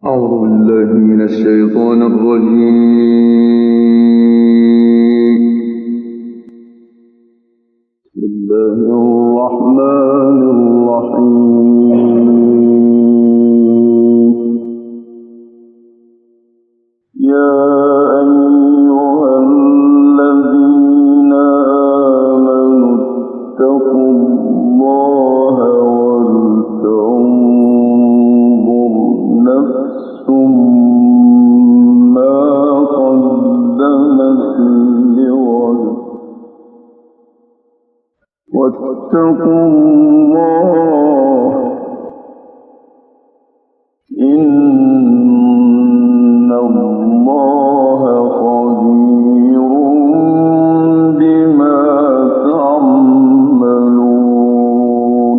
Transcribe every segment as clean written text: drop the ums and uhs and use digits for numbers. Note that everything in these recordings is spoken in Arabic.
أعوذ بالله من الشيطان الرجيم. بسم الله الرحمن الرحيم. يا أيها الذين آمنوا اتقوا الله ولتنظر نفس ما قدمت لغد واتقوا الله إن الله خبير بما تعملون.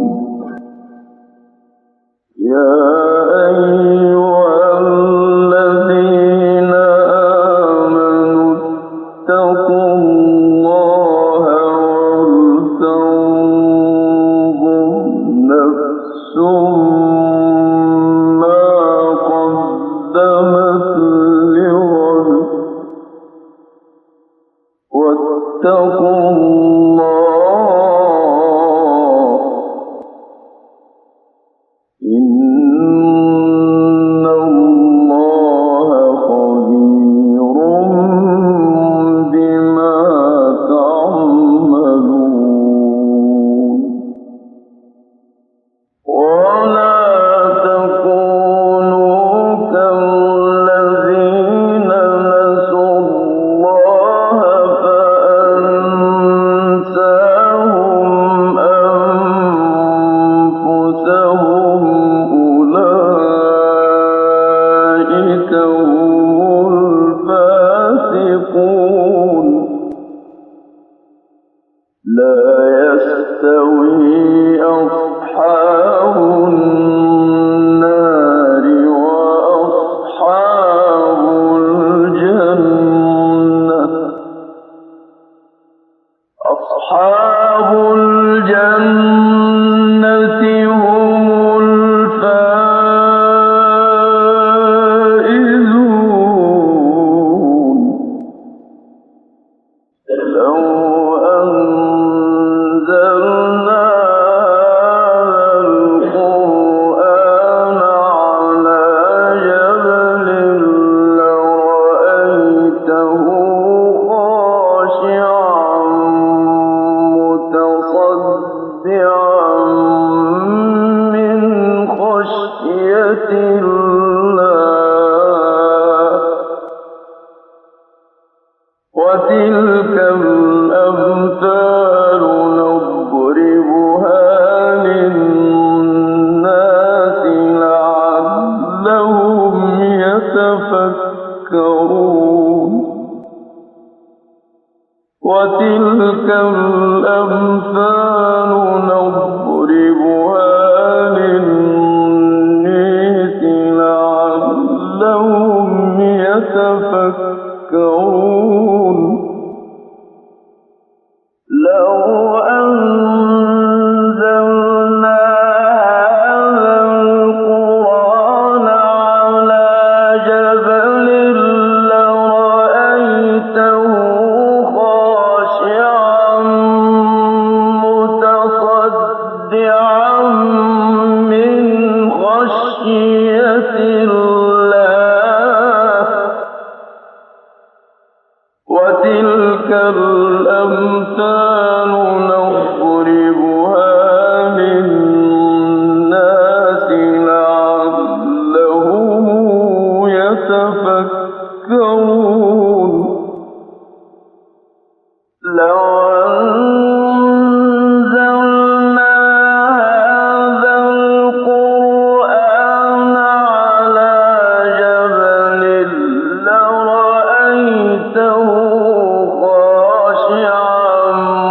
يا أيها الذين آمنوا اتقوا الله ولتنظر نفس ما قدمت لغد واتقوا الله إن الله خبير بما تعملون. ولا تكونوا كالذين نسوا الله فأنساهم أنفسهم أولئك هم الفاسقون. لا يستوي أصحاب النار وأصحاب الجنة. أصحاب الجنة هم الفائزون. لو أنزلنا القرآن على جبل لرأيته خاشعا متصدعا من خشية الله. وتلك الأمثال نضربها للناس لعلهم يتفكرون. وتلك الأمثال نضربها للناس لعلهم يتفكرون. لو أنزلنا هذا القرآن على جبل لرأيته خاشعا متصدعا من خشية الله. وتلك الأمثال نضربها للناس لعلهم يتفكرون. لو أنزلنا هذا القرآن على جبل لرأيته خاشعا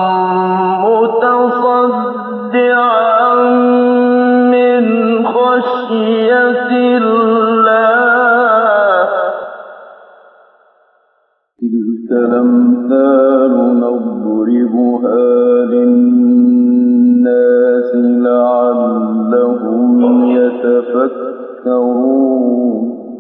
متصدعا من خشية الله. تلك الأمثال نضربها للناس لعلهم يتفكرون.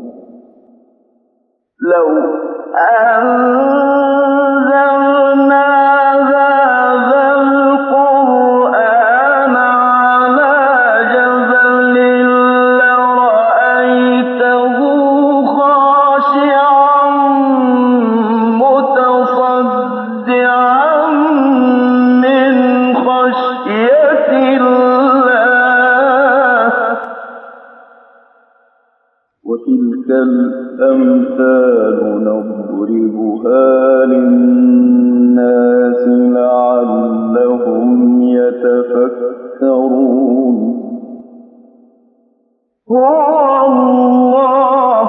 وتلك الأمثال نضربها للناس لعلهم يتفكرون. هو الله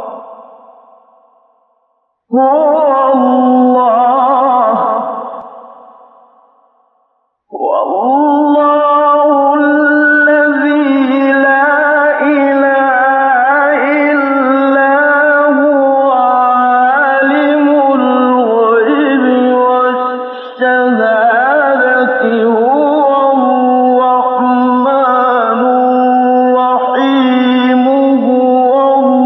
الذي لا إله إلا هو عالم الغيب والشهادة هو الرحمن الرحيم هو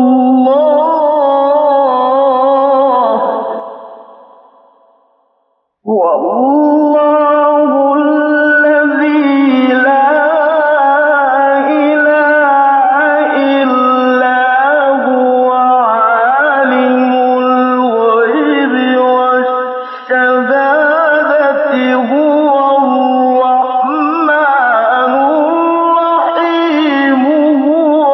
الله الذي لا إله إلا هو عالم الغيب والشهادة هو الرحمن الرحيم هو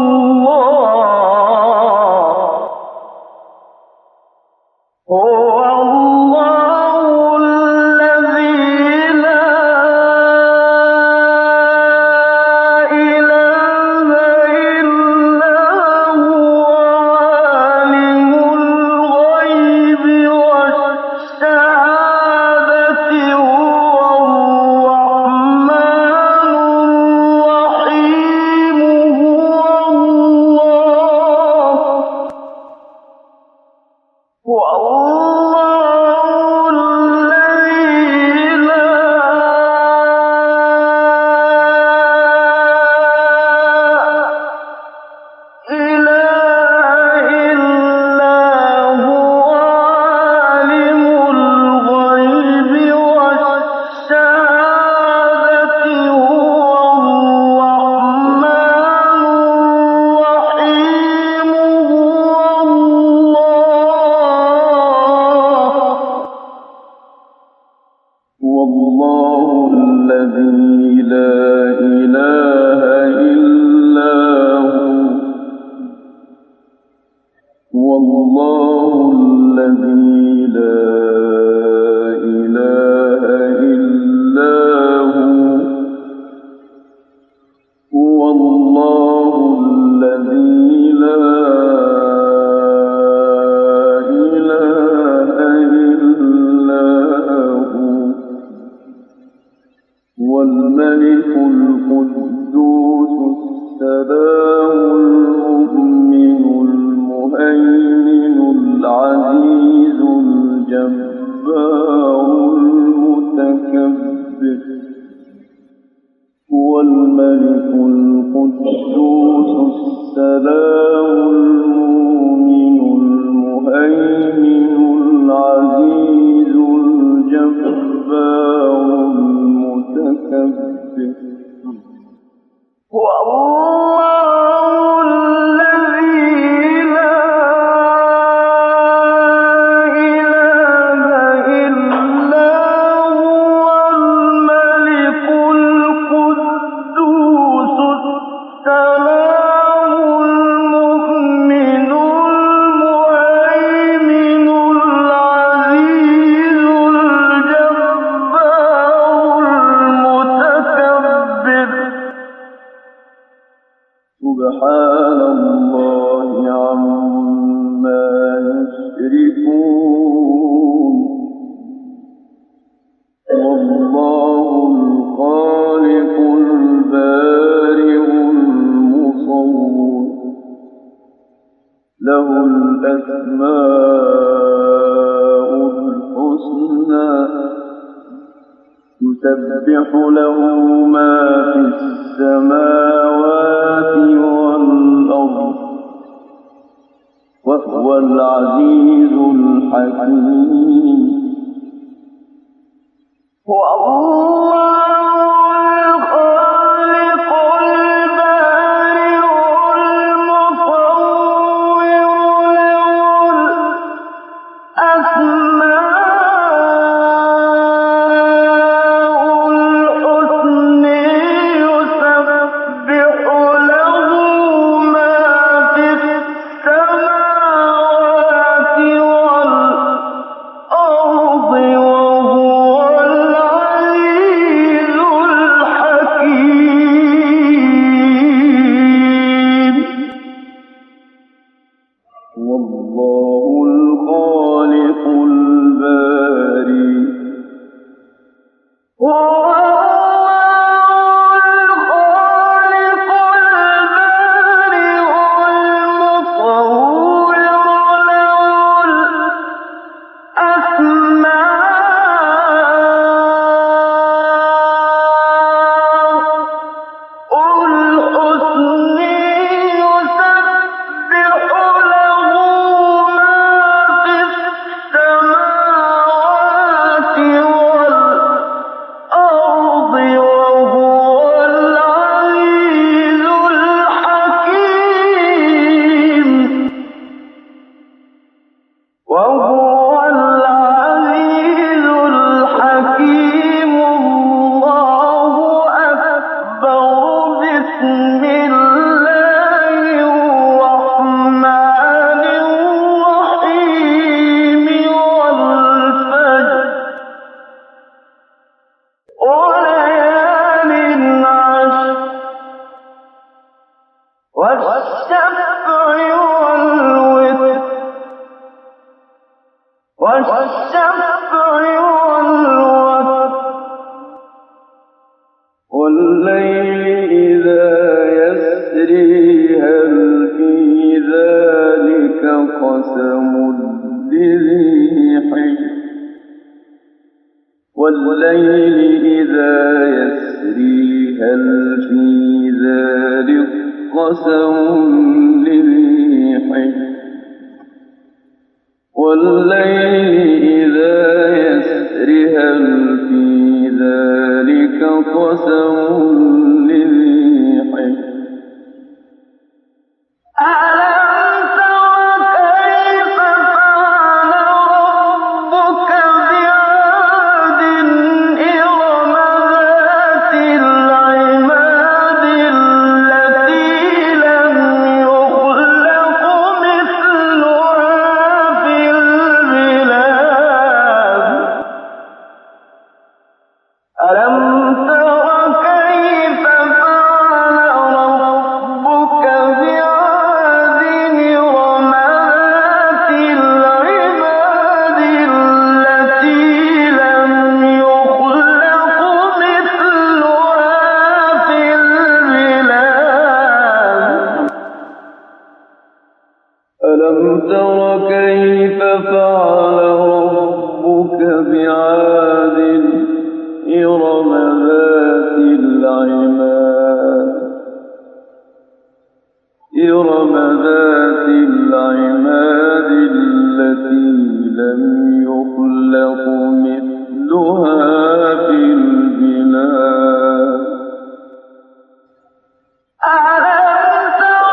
الله الذي لا إله إلا هو الله الذي لا إله إلا هو الله الذي لا إله إلا هو الملك القدوس السلام المؤمن المهيمن العزيز الجبار المتكبر هو الملك القدوس السلام المؤمن المهيمن العزيز الجبار المتكبر هو الله الذي لا إله إلا هو الملك القدوس السلام المؤمن المهيمن العزيز الجبار المتكبر سبحان الله عما يشركون والله الخالق البارئ المصور له الأسماء الحسنى يسبح له ما في السماوات والأرض وهو العزيز الحكيم هو الله الخالق البارئ المصور له الأسماء الحسنى يسبح له ما في والله الخالق الباري والليل إذا يسري هل في ذلك قسم لذي حجر والليل إذا يسري هل في ذلك قسم لذي حجر والليل إذا يسري هل في ذلك قسم لذي حجر ألم تر كيف فعل ربك بعاد إرم ذات العماد التي لم يخلق مثلها في البلاد ألم تر كيف فعل ربك بعاد إرم ذات العماد التي لم يخلق مثلها في البلاد ألم تر كيف فعل ربك بعاد إرم ذات العماد إرم ذات العماد التي لم يخلق مثلها في البلاد ألم تر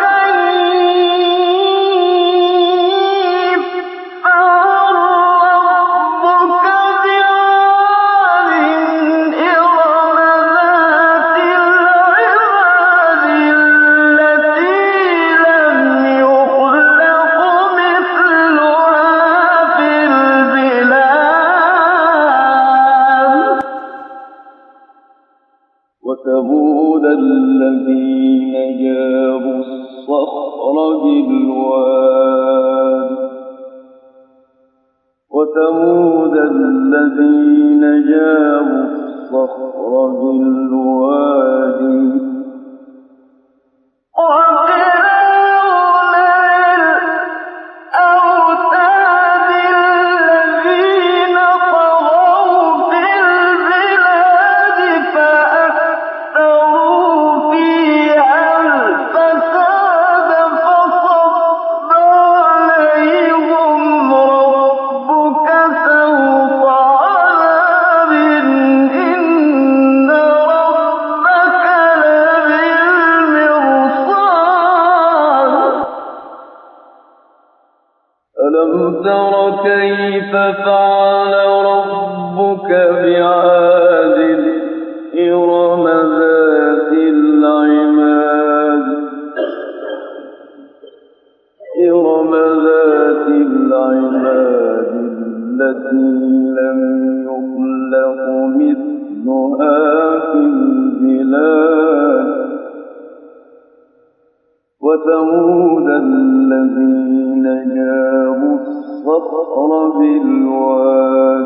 كيف فعل ربك بعاد إرم ذات العماد التي لم يخلق مثلها في البلاد وثمود الذين جابوا الصخر بالواد وثمود الذين جابوا الصخر بالوادي وفرعون الأوتاد الذين طغوا في البلاد فأكثروا فيها الفساد فصب عليهم ربك سوط عذاب إن ربك لبالمرصاد ألم تر كيف فعل ربك بعاد إرم ذات العماد إرم ذات العماد التي لم يخلق مثلها في البلاد وثمود الذين بالواد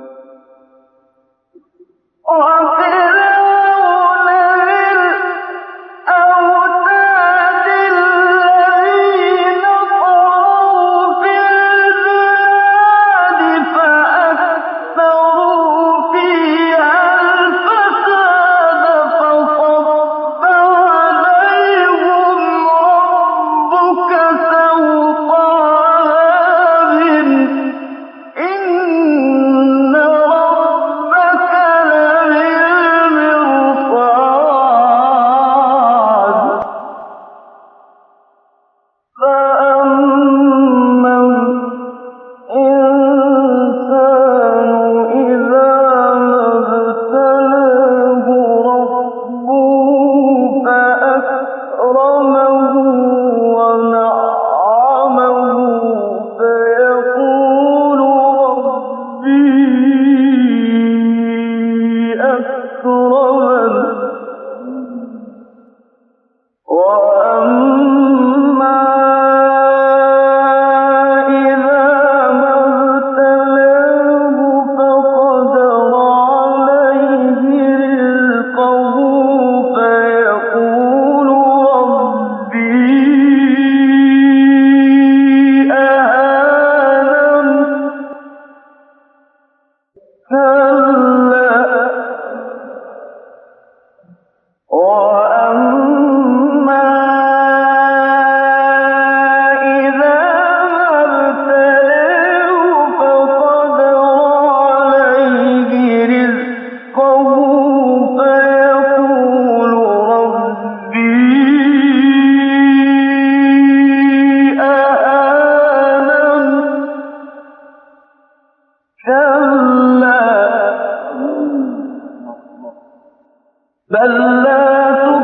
بل لا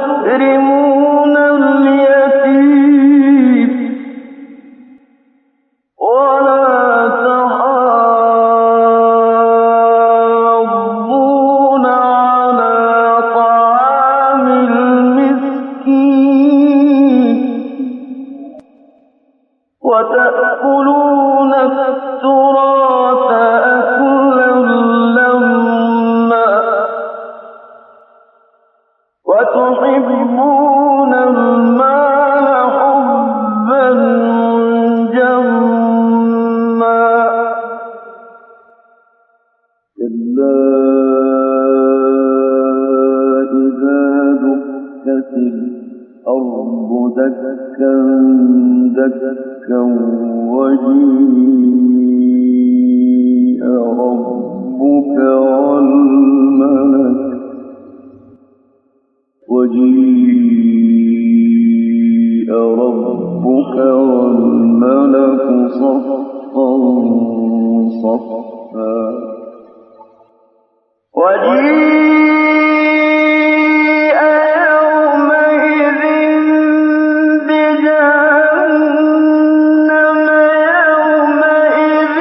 تكرمون اليتيم ولا تحاضون على طعام المسكين وتأكلون التراث أكلا لما وتحبون المال حبا جما كلا إذا دكت الأرض دكا دكا وجيء ربك والملك صفا صفا وجيء يومئذ بجهنم يومئذ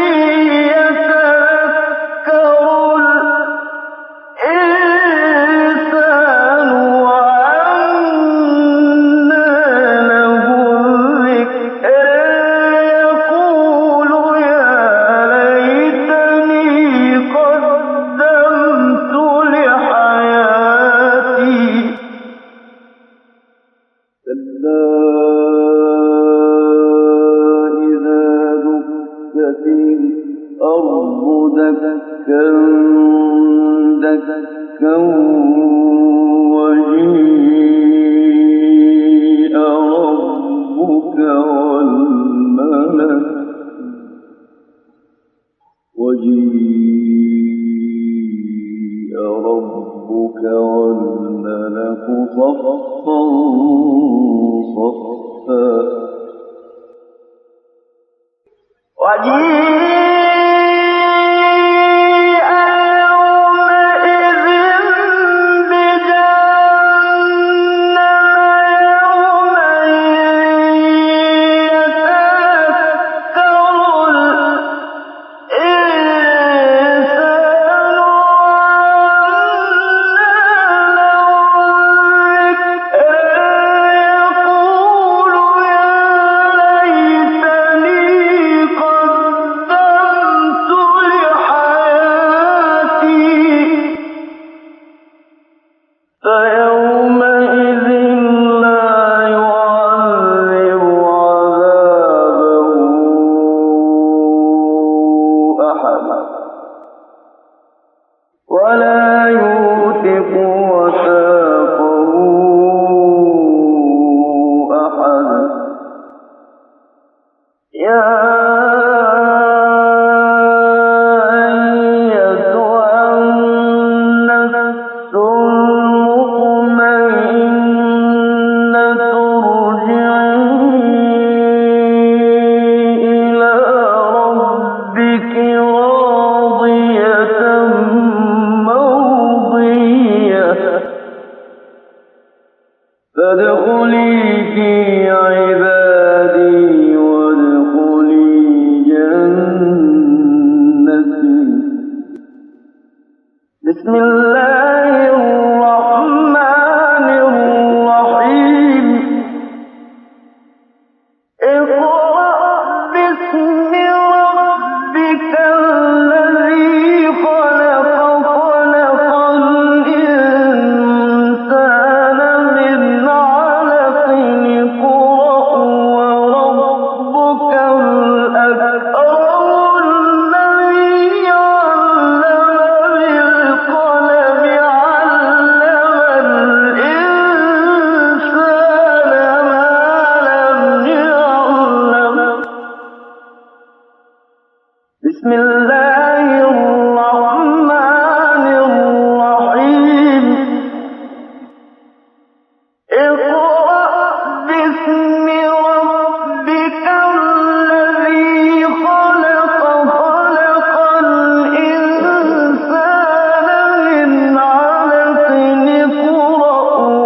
يتذكر الإنسان وأنى له الذكر يقول يا ليتني قدمت لحياتي كلا إذا دكت الأرض دكا دكا وجيء ربك والملك صفا صفا وجيء يومئذ بجهنم يومئذ يتذكر الإنسان فادخلي في عبادي وادخلي جنتي. بسم الله الرحمن الرحيم. اقرأ باسم ربك الذي خلق. خلق الإنسان من علق. اقرأ وربك الأكرم الذي علم بالقلم. علم الإنسان ما لم يعلم. بسم الله الرحمن الرحيم. اقرأ باسم ربك الذي خلق. خلق الإنسان من علق. اقرأ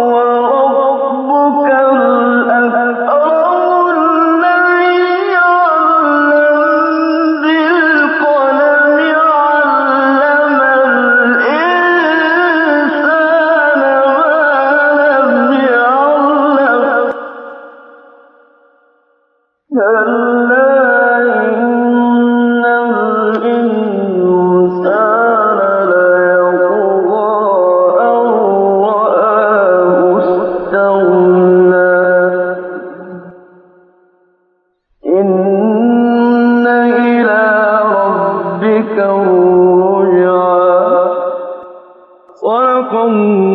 وربك الأكرم الذي علم بالقلم. علم الإنسان ما لم يعلم. كلا إن الإنسان ليطغى أن رآه استغنى. إن إلى ربك الرجعى. صدق الله